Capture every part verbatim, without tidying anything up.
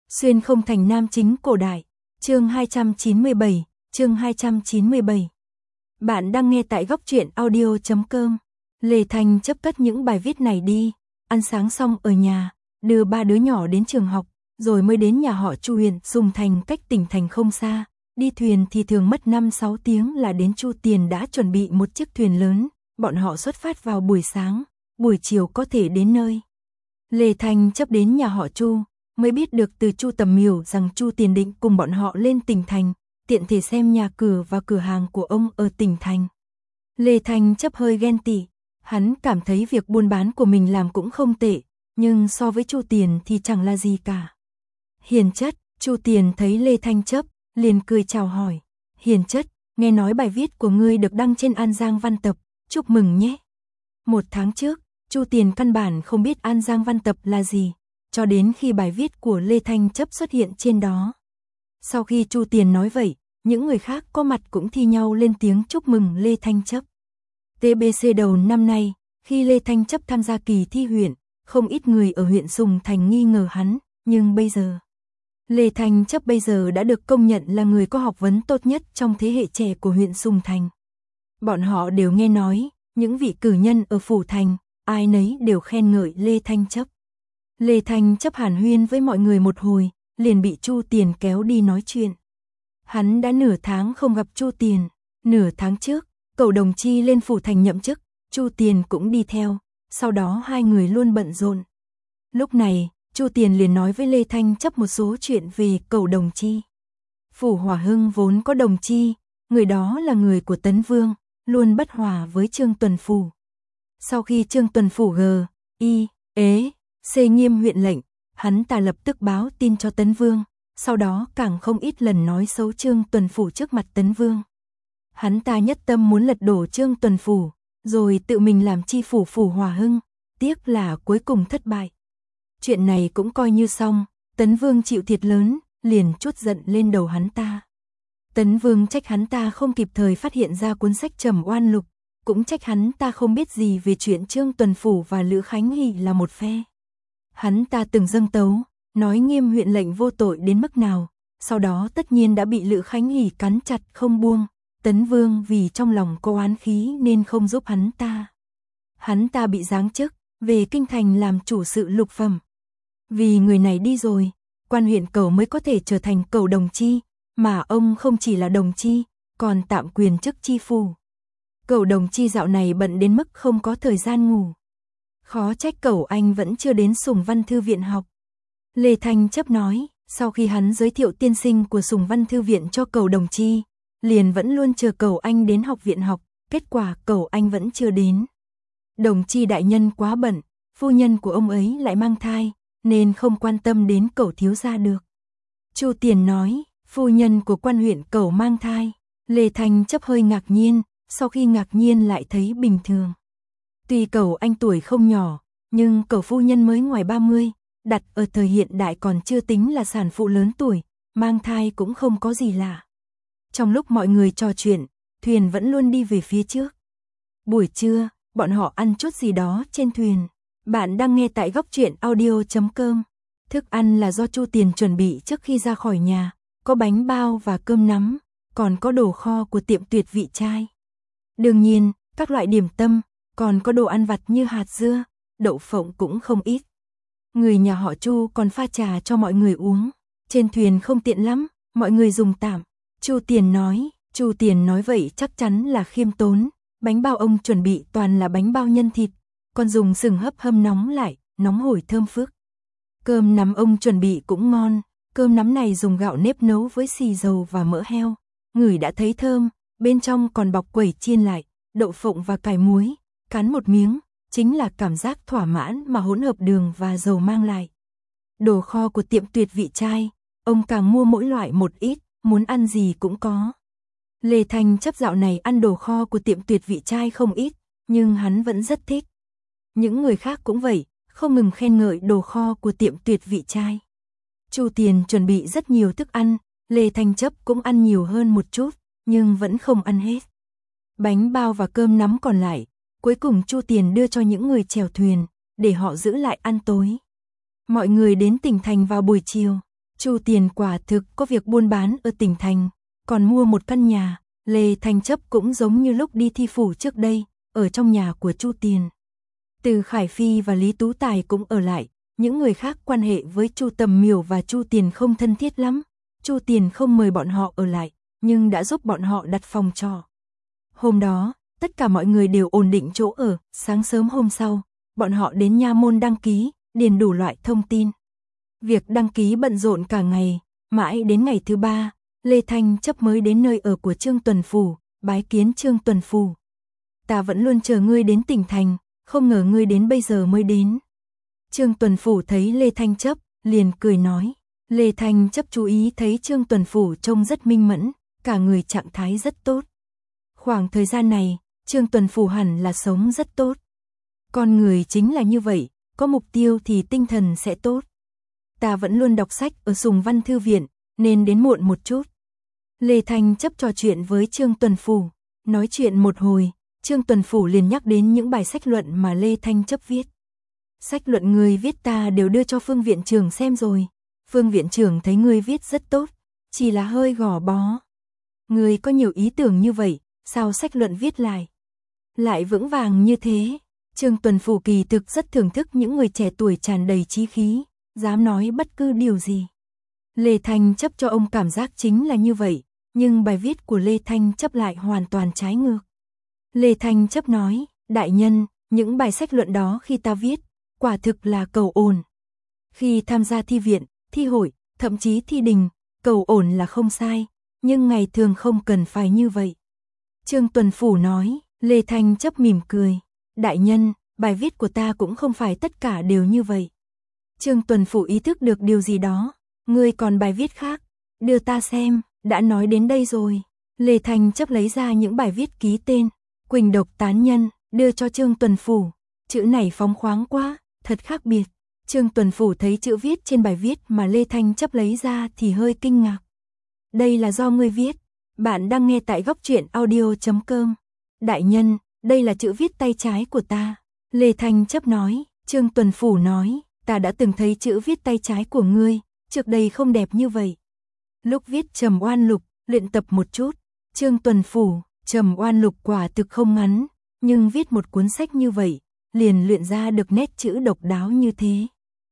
Xuyên không thành nam chính cổ đại. Chương hai trăm chín mươi bảy, chương hai trăm chín mươi bảy. Bạn đang nghe tại góc truyện audio chấm com. Lê Thanh chấp cất những bài viết này đi, ăn sáng xong ở nhà, đưa ba đứa nhỏ đến trường học, rồi mới đến nhà họ Chu huyện Sùng Thành, cách tỉnh thành không xa. Đi thuyền thì thường mất năm sáu tiếng là đến. Chu Tiền đã chuẩn bị một chiếc thuyền lớn, bọn họ xuất phát vào buổi sáng, buổi chiều có thể đến nơi. Lê Thanh chấp đến nhà họ Chu, mới biết được từ Chu Tầm Miểu rằng Chu Tiền định cùng bọn họ lên tỉnh thành, tiện thể xem nhà cửa và cửa hàng của ông ở tỉnh thành. Lê Thanh chấp hơi ghen tị, hắn cảm thấy việc buôn bán của mình làm cũng không tệ, nhưng so với Chu Tiền thì chẳng là gì cả. Hiền chất, Chu Tiền thấy Lê Thanh chấp, liền cười chào hỏi. Hiền chất, nghe nói bài viết của ngươi được đăng trên An Giang Văn Tập, chúc mừng nhé. Một tháng trước, Chu Tiền căn bản không biết An Giang Văn Tập là gì, cho đến khi bài viết của Lê Thanh chấp xuất hiện trên đó. Sau khi Chu Tiền nói vậy, những người khác có mặt cũng thi nhau lên tiếng chúc mừng Lê Thanh chấp. tê bê xê đầu năm nay, khi Lê Thanh chấp tham gia kỳ thi huyện, không ít người ở huyện Sùng Thành nghi ngờ hắn, nhưng bây giờ, Lê Thanh chấp bây giờ đã được công nhận là người có học vấn tốt nhất trong thế hệ trẻ của huyện Sùng Thành. Bọn họ đều nghe nói, những vị cử nhân ở Phủ Thành, ai nấy đều khen ngợi Lê Thanh chấp. Lê Thanh chấp hàn huyên với mọi người một hồi, liền bị Chu Tiền kéo đi nói chuyện. Hắn đã nửa tháng không gặp Chu Tiền, nửa tháng trước, cậu đồng chi lên Phủ Thành nhậm chức, Chu Tiền cũng đi theo, sau đó hai người luôn bận rộn. Lúc này, Chu Tiền liền nói với Lê Thanh chấp một số chuyện về cậu đồng chi. Phủ Hỏa Hưng vốn có đồng chi, người đó là người của Tấn Vương, luôn bất hòa với Trương Tuần Phủ. Sau khi Trương Tuần Phủ g, y, ế, c nghiêm huyện lệnh, hắn ta lập tức báo tin cho Tấn Vương, sau đó càng không ít lần nói xấu Trương Tuần Phủ trước mặt Tấn Vương. Hắn ta nhất tâm muốn lật đổ Trương Tuần Phủ, rồi tự mình làm chi phủ Phủ Hỏa Hưng, tiếc là cuối cùng thất bại. Chuyện này cũng coi như xong, Tấn Vương chịu thiệt lớn, liền trút giận lên đầu hắn ta. Tấn Vương trách hắn ta không kịp thời phát hiện ra cuốn sách Trầm Oan Lục, cũng trách hắn ta không biết gì về chuyện Trương Tuần Phủ và Lữ Khánh Hỷ là một phe. Hắn ta từng dâng tấu, nói Nghiêm huyện lệnh vô tội đến mức nào, sau đó tất nhiên đã bị Lữ Khánh Hỷ cắn chặt không buông. Tấn Vương vì trong lòng có oán khí nên không giúp hắn ta. Hắn ta bị giáng chức, về kinh thành làm chủ sự lục phẩm. Vì người này đi rồi, quan huyện Cẩu mới có thể trở thành Cẩu đồng chi, mà ông không chỉ là đồng chi, còn tạm quyền chức chi phủ. Cẩu đồng chi dạo này bận đến mức không có thời gian ngủ. Khó trách Cẩu anh vẫn chưa đến Sùng Văn Thư viện học. Lê Thanh chấp nói, sau khi hắn giới thiệu tiên sinh của Sùng Văn Thư viện cho Cẩu đồng chi, liền vẫn luôn chờ Cẩu anh đến học viện học, kết quả Cẩu anh vẫn chưa đến. Đồng chi đại nhân quá bận, phu nhân của ông ấy lại mang thai, nên không quan tâm đến Cẩu thiếu gia được. Chu Tiền nói, phu nhân của quan huyện Cẩu mang thai. Lê Thanh chấp hơi ngạc nhiên, sau khi ngạc nhiên lại thấy bình thường. Tuy Cẩu anh tuổi không nhỏ, nhưng Cẩu phu nhân mới ngoài ba mươi, đặt ở thời hiện đại còn chưa tính là sản phụ lớn tuổi, mang thai cũng không có gì lạ. Trong lúc mọi người trò chuyện, thuyền vẫn luôn đi về phía trước. Buổi trưa, bọn họ ăn chút gì đó trên thuyền. Bạn đang nghe tại góc truyện audio chấm com. Thức ăn là do Chu Tiền chuẩn bị trước khi ra khỏi nhà, có bánh bao và cơm nắm, còn có đồ kho của tiệm Tuyệt Vị Trai. Đương nhiên, các loại điểm tâm, còn có đồ ăn vặt như hạt dưa, đậu phộng cũng không ít. Người nhà họ Chu còn pha trà cho mọi người uống. Trên thuyền không tiện lắm, mọi người dùng tạm. Chu Tiền nói, Chu Tiền nói vậy chắc chắn là khiêm tốn. Bánh bao ông chuẩn bị toàn là bánh bao nhân thịt, còn dùng sừng hấp hâm nóng lại, nóng hổi thơm phức. Cơm nắm ông chuẩn bị cũng ngon, cơm nắm này dùng gạo nếp nấu với xì dầu và mỡ heo, ngửi đã thấy thơm, bên trong còn bọc quẩy chiên lại, đậu phộng và cải muối, cắn một miếng, chính là cảm giác thỏa mãn mà hỗn hợp đường và dầu mang lại. Đồ kho của tiệm Tuyệt Vị Trai, ông càng mua mỗi loại một ít, muốn ăn gì cũng có. Lê Thanh chấp dạo này ăn đồ kho của tiệm Tuyệt Vị Trai không ít, nhưng hắn vẫn rất thích. Những người khác cũng vậy, không ngừng khen ngợi đồ kho của tiệm Tuyệt Vị Trai. Chu Tiền chuẩn bị rất nhiều thức ăn, Lê Thanh chấp cũng ăn nhiều hơn một chút, nhưng vẫn không ăn hết. Bánh bao và cơm nắm còn lại, cuối cùng Chu Tiền đưa cho những người chèo thuyền, để họ giữ lại ăn tối. Mọi người đến tỉnh thành vào buổi chiều. Chu Tiền quả thực có việc buôn bán ở tỉnh thành, còn mua một căn nhà. Lê Thanh Chấp cũng giống như lúc đi thi phủ trước đây, ở trong nhà của Chu Tiền. Từ Khải Phi và Lý Tú Tài cũng ở lại, những người khác quan hệ với Chu Tầm Miểu và Chu Tiền không thân thiết lắm. Chu Tiền không mời bọn họ ở lại, nhưng đã giúp bọn họ đặt phòng trọ. Hôm đó, tất cả mọi người đều ổn định chỗ ở, sáng sớm hôm sau, bọn họ đến nha môn đăng ký, điền đủ loại thông tin. Việc đăng ký bận rộn cả ngày, mãi đến ngày thứ ba, Lê Thanh Chấp mới đến nơi ở của Trương Tuần Phủ, bái kiến Trương Tuần Phủ. Ta vẫn luôn chờ ngươi đến tỉnh thành, không ngờ ngươi đến bây giờ mới đến. Trương Tuần Phủ thấy Lê Thanh Chấp, liền cười nói. Lê Thanh Chấp chú ý thấy Trương Tuần Phủ trông rất minh mẫn, cả người trạng thái rất tốt. Khoảng thời gian này, Trương Tuần Phủ hẳn là sống rất tốt. Con người chính là như vậy, có mục tiêu thì tinh thần sẽ tốt. Ta vẫn luôn đọc sách ở Sùng Văn Thư Viện, nên đến muộn một chút. Lê Thanh Chấp trò chuyện với Trương Tuần Phủ, nói chuyện một hồi, Trương Tuần Phủ liền nhắc đến những bài sách luận mà Lê Thanh Chấp viết. Sách luận ngươi viết ta đều đưa cho Phương viện trưởng xem rồi. Phương viện trưởng thấy ngươi viết rất tốt, chỉ là hơi gò bó. Ngươi có nhiều ý tưởng như vậy, sao sách luận viết lại lại vững vàng như thế? Trương Tuần Phủ kỳ thực rất thưởng thức những người trẻ tuổi tràn đầy chí khí, dám nói bất cứ điều gì. Lê Thanh Chấp cho ông cảm giác chính là như vậy, nhưng bài viết của Lê Thanh Chấp lại hoàn toàn trái ngược. Lê Thanh Chấp nói, đại nhân, những bài sách luận đó khi ta viết, quả thực là cầu ổn. Khi tham gia thi viện, thi hội, thậm chí thi đình, cầu ổn là không sai, nhưng ngày thường không cần phải như vậy. Trương Tuần Phủ nói, Lê Thanh Chấp mỉm cười, đại nhân, bài viết của ta cũng không phải tất cả đều như vậy. Trương Tuần Phủ ý thức được điều gì đó, ngươi còn bài viết khác, đưa ta xem, đã nói đến đây rồi. Lê Thanh Chấp lấy ra những bài viết ký tên, Quỳnh Độc Tán Nhân, đưa cho Trương Tuần Phủ, chữ này phóng khoáng quá, thật khác biệt. Trương Tuần Phủ thấy chữ viết trên bài viết mà Lê Thanh Chấp lấy ra thì hơi kinh ngạc. Đây là do ngươi viết, bạn đang nghe tại góc truyện audio chấm com. Đại nhân, đây là chữ viết tay trái của ta. Lê Thanh Chấp nói, Trương Tuần Phủ nói, ta đã từng thấy chữ viết tay trái của ngươi, trước đây không đẹp như vậy. Lúc viết Trầm Oan Lục, luyện tập một chút. Trương Tuần Phủ, Trầm Oan Lục quả thực không ngắn, nhưng viết một cuốn sách như vậy, liền luyện ra được nét chữ độc đáo như thế.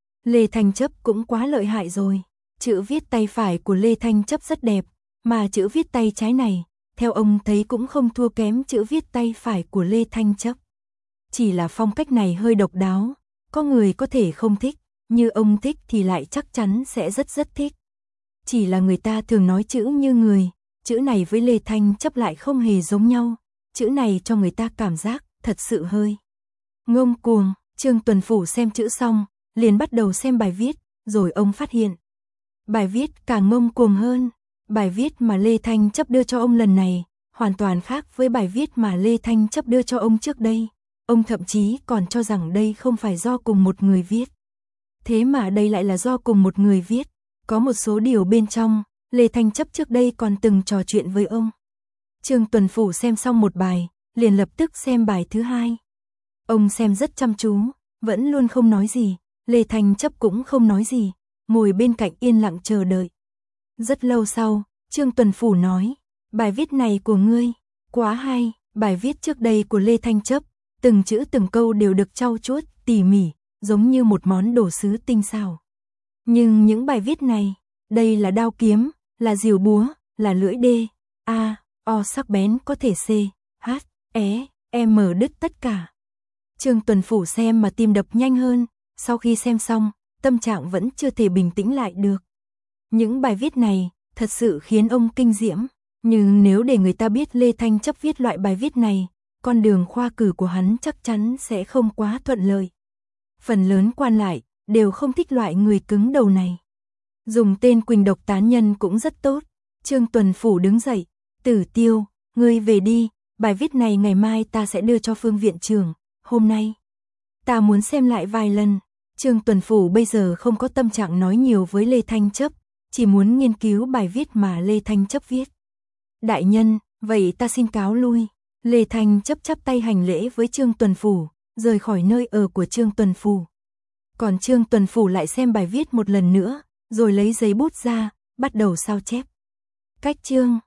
Lê Thanh Chấp cũng quá lợi hại rồi. Chữ viết tay phải của Lê Thanh Chấp rất đẹp, mà chữ viết tay trái này, theo ông thấy cũng không thua kém chữ viết tay phải của Lê Thanh Chấp. Chỉ là phong cách này hơi độc đáo, có người có thể không thích, như ông thích thì lại chắc chắn sẽ rất rất thích. Chỉ là người ta thường nói chữ như người, chữ này với Lê Thanh Chấp lại không hề giống nhau, chữ này cho người ta cảm giác thật sự hơi ngông cuồng. Trương Tuần Phủ xem chữ xong, liền bắt đầu xem bài viết, rồi ông phát hiện bài viết càng ngông cuồng hơn. Bài viết mà Lê Thanh Chấp đưa cho ông lần này, hoàn toàn khác với bài viết mà Lê Thanh Chấp đưa cho ông trước đây. Ông thậm chí còn cho rằng đây không phải do cùng một người viết. Thế mà đây lại là do cùng một người viết. Có một số điều bên trong, Lê Thanh Chấp trước đây còn từng trò chuyện với ông. Trương Tuần Phủ xem xong một bài, liền lập tức xem bài thứ hai. Ông xem rất chăm chú, vẫn luôn không nói gì. Lê Thanh Chấp cũng không nói gì, ngồi bên cạnh yên lặng chờ đợi. Rất lâu sau, Trương Tuần Phủ nói, bài viết này của ngươi, quá hay. Bài viết trước đây của Lê Thanh Chấp, từng chữ từng câu đều được trau chuốt, tỉ mỉ, giống như một món đồ sứ tinh xảo. Nhưng những bài viết này, đây là đao kiếm, là diều búa, là lưỡi đê, a, o sắc bén có thể c, h, e, m đứt tất cả. Trương Tuần Phủ xem mà tim đập nhanh hơn, sau khi xem xong, tâm trạng vẫn chưa thể bình tĩnh lại được. Những bài viết này, thật sự khiến ông kinh diễm, nhưng nếu để người ta biết Lê Thanh Chấp viết loại bài viết này, con đường khoa cử của hắn chắc chắn sẽ không quá thuận lợi. Phần lớn quan lại, đều không thích loại người cứng đầu này. Dùng tên Quỳnh Độc Tán Nhân cũng rất tốt. Trương Tuần Phủ đứng dậy, Tử Tiêu, ngươi về đi, bài viết này ngày mai ta sẽ đưa cho Phương viện trưởng, hôm nay ta muốn xem lại vài lần. Trương Tuần Phủ bây giờ không có tâm trạng nói nhiều với Lê Thanh Chấp, chỉ muốn nghiên cứu bài viết mà Lê Thanh Chấp viết. Đại nhân, vậy ta xin cáo lui. Lê Thanh Chấp chắp tay hành lễ với Trương Tuần Phủ, rời khỏi nơi ở của Trương Tuần Phủ. Còn Trương Tuần Phủ lại xem bài viết một lần nữa, rồi lấy giấy bút ra, bắt đầu sao chép. Cách chương